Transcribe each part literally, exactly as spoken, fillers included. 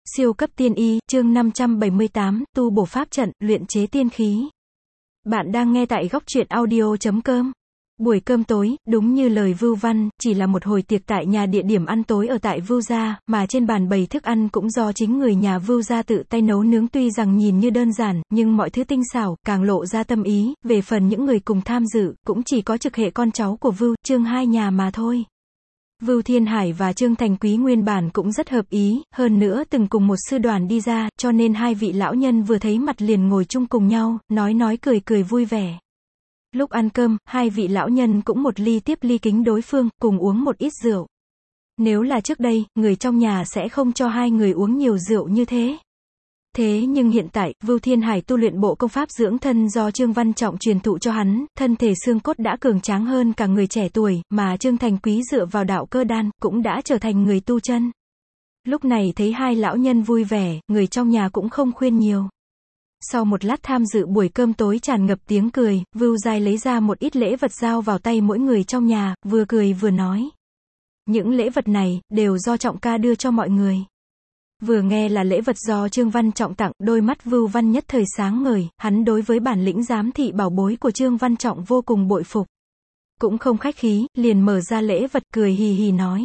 Siêu cấp tiên y, chương năm trăm bảy mươi tám, tu bổ pháp trận, luyện chế tiên khí. Bạn đang nghe tại góc truyện audio chấm com. Buổi cơm tối, đúng như lời Vưu Văn, chỉ là một hồi tiệc tại nhà địa điểm ăn tối ở tại Vưu gia, mà trên bàn bày thức ăn cũng do chính người nhà Vưu gia tự tay nấu nướng, tuy rằng nhìn như đơn giản, nhưng mọi thứ tinh xảo, càng lộ ra tâm ý. Về phần những người cùng tham dự, cũng chỉ có trực hệ con cháu của Vưu, Trương hai nhà mà thôi. Vưu Thiên Hải và Trương Thành Quý nguyên bản cũng rất hợp ý, hơn nữa từng cùng một sư đoàn đi ra, cho nên hai vị lão nhân vừa thấy mặt liền ngồi chung cùng nhau, nói nói cười cười vui vẻ. Lúc ăn cơm, hai vị lão nhân cũng một ly tiếp ly kính đối phương, cùng uống một ít rượu. Nếu là trước đây, người trong nhà sẽ không cho hai người uống nhiều rượu như thế. Thế nhưng hiện tại, Vưu Thiên Hải tu luyện bộ công pháp dưỡng thân do Trương Văn Trọng truyền thụ cho hắn, thân thể xương cốt đã cường tráng hơn cả người trẻ tuổi, mà Trương Thành Quý dựa vào đạo cơ đan, cũng đã trở thành người tu chân. Lúc này thấy hai lão nhân vui vẻ, người trong nhà cũng không khuyên nhiều. Sau một lát tham dự buổi cơm tối tràn ngập tiếng cười, Vưu Giai lấy ra một ít lễ vật giao vào tay mỗi người trong nhà, vừa cười vừa nói. Những lễ vật này, đều do Trọng ca đưa cho mọi người. Vừa nghe là lễ vật do Trương Văn Trọng tặng, đôi mắt Vưu Văn nhất thời sáng ngời, hắn đối với bản lĩnh giám thị bảo bối của Trương Văn Trọng vô cùng bội phục. Cũng không khách khí, liền mở ra lễ vật cười hì hì nói.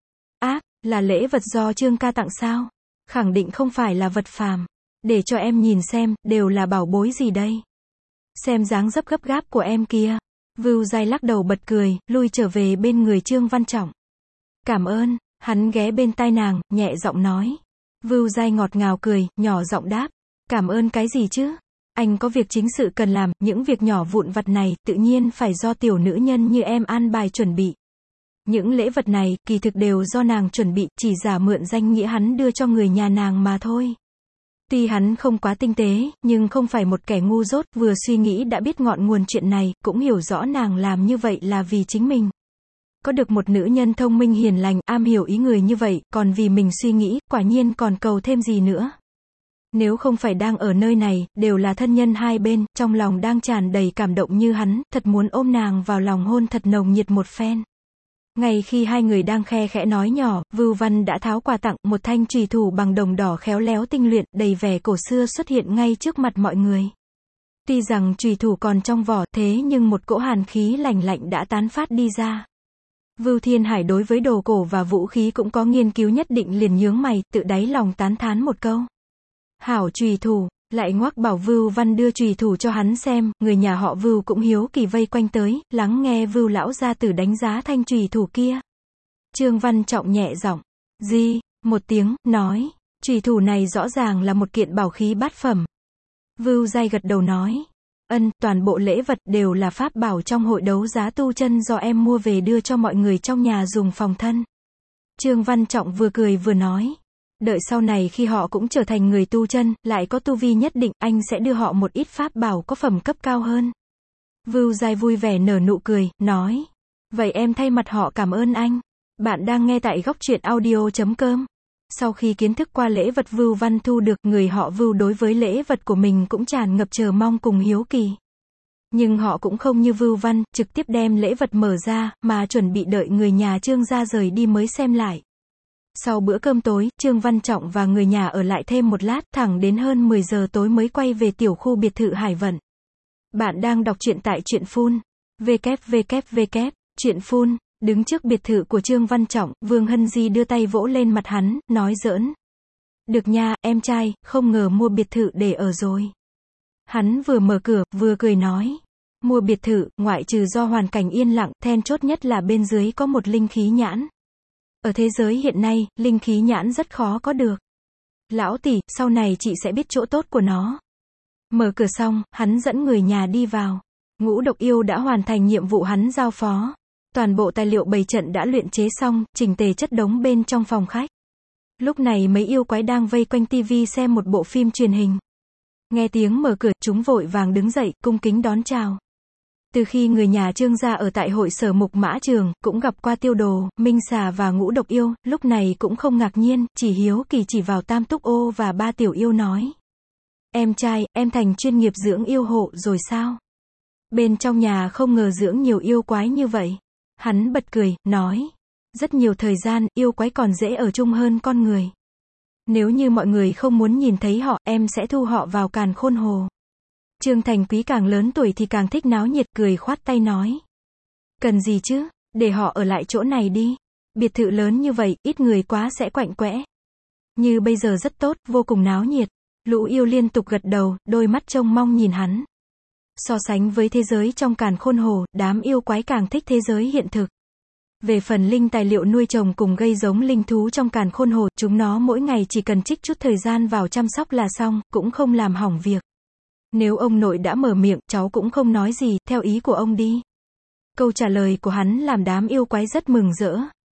Á, là lễ vật do Trương ca tặng sao? Khẳng định không phải là vật phàm. Để cho em nhìn xem, đều là bảo bối gì đây? Xem dáng dấp gấp gáp của em kia. Vưu Giai lắc đầu bật cười, lui trở về bên người Trương Văn Trọng. Cảm ơn, hắn ghé bên tai nàng, nhẹ giọng nói. Vưu Giai ngọt ngào cười, nhỏ giọng đáp. Cảm ơn cái gì chứ? Anh có việc chính sự cần làm, những việc nhỏ vụn vặt này, tự nhiên phải do tiểu nữ nhân như em an bài chuẩn bị. Những lễ vật này, kỳ thực đều do nàng chuẩn bị, chỉ giả mượn danh nghĩa hắn đưa cho người nhà nàng mà thôi. Tuy hắn không quá tinh tế, nhưng không phải một kẻ ngu dốt, vừa suy nghĩ đã biết ngọn nguồn chuyện này, cũng hiểu rõ nàng làm như vậy là vì chính mình. Có được một nữ nhân thông minh hiền lành, am hiểu ý người như vậy, còn vì mình suy nghĩ, quả nhiên còn cầu thêm gì nữa. Nếu không phải đang ở nơi này, đều là thân nhân hai bên, trong lòng đang tràn đầy cảm động như hắn, thật muốn ôm nàng vào lòng hôn thật nồng nhiệt một phen. Ngay khi hai người đang khe khẽ nói nhỏ, Vưu Văn đã tháo quà tặng, một thanh chùy thủ bằng đồng đỏ khéo léo tinh luyện, đầy vẻ cổ xưa xuất hiện ngay trước mặt mọi người. Tuy rằng chùy thủ còn trong vỏ, thế nhưng một cỗ hàn khí lạnh lạnh đã tán phát đi ra. Vưu Thiên Hải đối với đồ cổ và vũ khí cũng có nghiên cứu nhất định, liền nhướng mày, tự đáy lòng tán thán một câu. Hảo chùy thủ, lại ngoắc bảo Vưu Văn đưa chùy thủ cho hắn xem, người nhà họ Vưu cũng hiếu kỳ vây quanh tới, lắng nghe Vưu lão gia tử đánh giá thanh chùy thủ kia. Trương Văn Trọng nhẹ giọng, gì, một tiếng, nói, chùy thủ này rõ ràng là một kiện bảo khí bát phẩm. Vưu Giai gật đầu nói. Ân, toàn bộ lễ vật đều là pháp bảo trong hội đấu giá tu chân do em mua về đưa cho mọi người trong nhà dùng phòng thân. Trương Văn Trọng vừa cười vừa nói. Đợi sau này khi họ cũng trở thành người tu chân, lại có tu vi nhất định, anh sẽ đưa họ một ít pháp bảo có phẩm cấp cao hơn. Vưu Giai vui vẻ nở nụ cười, nói. Vậy em thay mặt họ cảm ơn anh. Bạn đang nghe tại góc truyện audio chấm com. Sau khi kiến thức qua lễ vật Vưu Văn thu được, người họ Vưu đối với lễ vật của mình cũng tràn ngập chờ mong cùng hiếu kỳ. Nhưng họ cũng không như Vưu Văn, trực tiếp đem lễ vật mở ra, mà chuẩn bị đợi người nhà Trương gia rời đi mới xem lại. Sau bữa cơm tối, Trương Văn Trọng và người nhà ở lại thêm một lát, thẳng đến hơn mười giờ tối mới quay về tiểu khu biệt thự Hải Vận. Bạn đang đọc truyện tại Truyện Phun. www. Truyện Phun. Đứng trước biệt thự của Trương Văn Trọng, Vương Hân Di đưa tay vỗ lên mặt hắn, nói giỡn. Được nha, em trai, không ngờ mua biệt thự để ở rồi. Hắn vừa mở cửa, vừa cười nói. Mua biệt thự, ngoại trừ do hoàn cảnh yên lặng, then chốt nhất là bên dưới có một linh khí nhãn. Ở thế giới hiện nay, linh khí nhãn rất khó có được. Lão tỷ, sau này chị sẽ biết chỗ tốt của nó. Mở cửa xong, hắn dẫn người nhà đi vào. Ngũ độc yêu đã hoàn thành nhiệm vụ hắn giao phó. Toàn bộ tài liệu bày trận đã luyện chế xong, chỉnh tề chất đống bên trong phòng khách. Lúc này mấy yêu quái đang vây quanh tivi xem một bộ phim truyền hình. Nghe tiếng mở cửa, chúng vội vàng đứng dậy, cung kính đón chào. Từ khi người nhà Trương gia ở tại hội sở Mục Mã Trường, cũng gặp qua Tiêu Đồ, Minh Xà và Ngũ Độc Yêu, lúc này cũng không ngạc nhiên, chỉ hiếu kỳ chỉ vào Tam Túc Ô và ba tiểu yêu nói. Em trai, em thành chuyên nghiệp dưỡng yêu hộ rồi sao? Bên trong nhà không ngờ dưỡng nhiều yêu quái như vậy. Hắn bật cười, nói. Rất nhiều thời gian, yêu quái còn dễ ở chung hơn con người. Nếu như mọi người không muốn nhìn thấy họ, em sẽ thu họ vào càn khôn hồ. Trương Thành Quý càng lớn tuổi thì càng thích náo nhiệt, cười khoát tay nói. Cần gì chứ, để họ ở lại chỗ này đi. Biệt thự lớn như vậy, ít người quá sẽ quạnh quẽ. Như bây giờ rất tốt, vô cùng náo nhiệt. Lũ yêu liên tục gật đầu, đôi mắt trông mong nhìn hắn. So sánh với thế giới trong càn khôn hồ, đám yêu quái càng thích thế giới hiện thực. Về phần linh tài liệu nuôi trồng cùng gây giống linh thú trong càn khôn hồ, chúng nó mỗi ngày chỉ cần trích chút thời gian vào chăm sóc là xong, cũng không làm hỏng việc. Nếu ông nội đã mở miệng, cháu cũng không nói gì, theo ý của ông đi. Câu trả lời của hắn làm đám yêu quái rất mừng rỡ.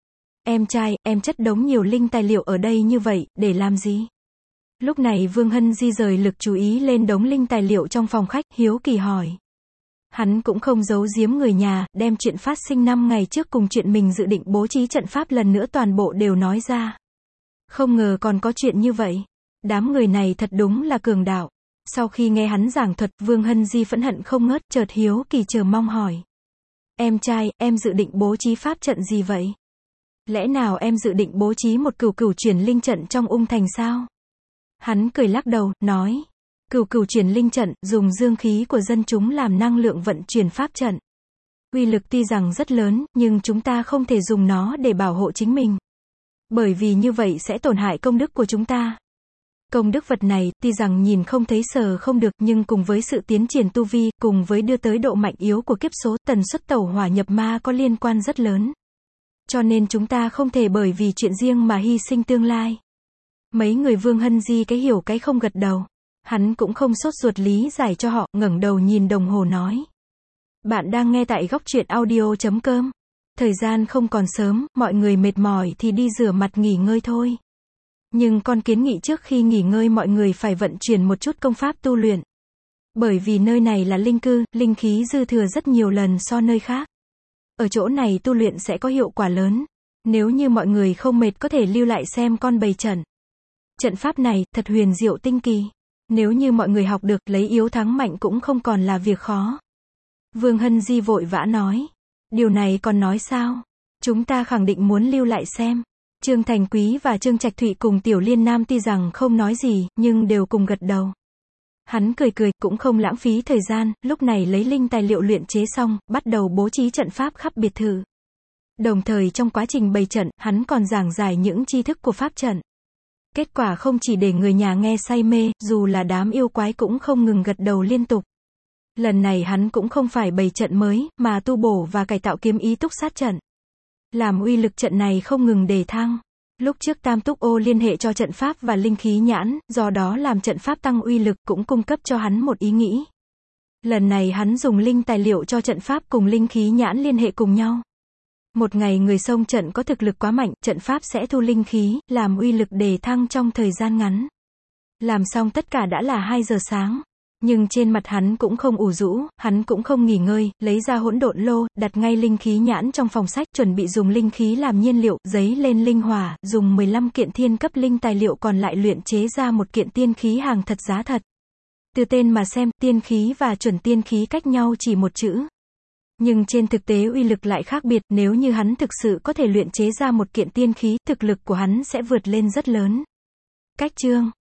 Em trai, em chất đống nhiều linh tài liệu ở đây như vậy, để làm gì? Lúc này Vương Hân di rời lực chú ý lên đống linh tài liệu trong phòng khách, hiếu kỳ hỏi. Hắn cũng không giấu giếm người nhà, đem chuyện phát sinh năm ngày trước cùng chuyện mình dự định bố trí trận pháp lần nữa toàn bộ đều nói ra. Không ngờ còn có chuyện như vậy. Đám người này thật đúng là cường đạo. Sau khi nghe hắn giảng thuật, Vương Hân Di phẫn hận không ngớt, chợt hiếu kỳ chờ mong hỏi. Em trai, em dự định bố trí pháp trận gì vậy? Lẽ nào em dự định bố trí một cửu cửu chuyển linh trận trong ung thành sao? Hắn cười lắc đầu, nói. Cửu cửu chuyển linh trận, dùng dương khí của dân chúng làm năng lượng vận chuyển pháp trận. Uy lực tuy rằng rất lớn, nhưng chúng ta không thể dùng nó để bảo hộ chính mình. Bởi vì như vậy sẽ tổn hại công đức của chúng ta. Công đức vật này, tuy rằng nhìn không thấy sờ không được, nhưng cùng với sự tiến triển tu vi, cùng với đưa tới độ mạnh yếu của kiếp số, tần suất tẩu hỏa nhập ma có liên quan rất lớn. Cho nên chúng ta không thể bởi vì chuyện riêng mà hy sinh tương lai. Mấy người Vương Hân Di cái hiểu cái không gật đầu. Hắn cũng không sốt ruột lý giải cho họ, ngẩng đầu nhìn đồng hồ nói. Bạn đang nghe tại góc truyện audio chấm com. Thời gian không còn sớm, mọi người mệt mỏi thì đi rửa mặt nghỉ ngơi thôi. Nhưng con kiến nghị trước khi nghỉ ngơi mọi người phải vận chuyển một chút công pháp tu luyện. Bởi vì nơi này là linh cư, linh khí dư thừa rất nhiều lần so nơi khác. Ở chỗ này tu luyện sẽ có hiệu quả lớn. Nếu như mọi người không mệt có thể lưu lại xem con bày trận. Trận pháp này, thật huyền diệu tinh kỳ. Nếu như mọi người học được, lấy yếu thắng mạnh cũng không còn là việc khó. Vương Hân Di vội vã nói. Điều này còn nói sao? Chúng ta khẳng định muốn lưu lại xem. Trương Thành Quý và Trương Trạch Thụy cùng Tiểu Liên Nam tuy rằng không nói gì, nhưng đều cùng gật đầu. Hắn cười cười, cũng không lãng phí thời gian, lúc này lấy linh tài liệu luyện chế xong, bắt đầu bố trí trận pháp khắp biệt thự. Đồng thời trong quá trình bày trận, hắn còn giảng giải những tri thức của pháp trận. Kết quả không chỉ để người nhà nghe say mê, dù là đám yêu quái cũng không ngừng gật đầu liên tục. Lần này hắn cũng không phải bày trận mới, mà tu bổ và cải tạo kiếm ý túc sát trận. Làm uy lực trận này không ngừng đề thăng. Lúc trước Tam Túc Ô liên hệ cho trận pháp và linh khí nhãn, do đó làm trận pháp tăng uy lực cũng cung cấp cho hắn một ý nghĩ. Lần này hắn dùng linh tài liệu cho trận pháp cùng linh khí nhãn liên hệ cùng nhau. Một ngày người xông trận có thực lực quá mạnh, trận pháp sẽ thu linh khí, làm uy lực đề thăng trong thời gian ngắn. Làm xong tất cả đã là hai giờ sáng. Nhưng trên mặt hắn cũng không ủ rũ, hắn cũng không nghỉ ngơi, lấy ra hỗn độn lô, đặt ngay linh khí nhãn trong phòng sách, chuẩn bị dùng linh khí làm nhiên liệu, giấy lên linh hỏa, dùng mười lăm kiện thiên cấp linh tài liệu còn lại luyện chế ra một kiện tiên khí hàng thật giá thật. Từ tên mà xem, tiên khí và chuẩn tiên khí cách nhau chỉ một chữ. Nhưng trên thực tế uy lực lại khác biệt, nếu như hắn thực sự có thể luyện chế ra một kiện tiên khí, thực lực của hắn sẽ vượt lên rất lớn. Cách chương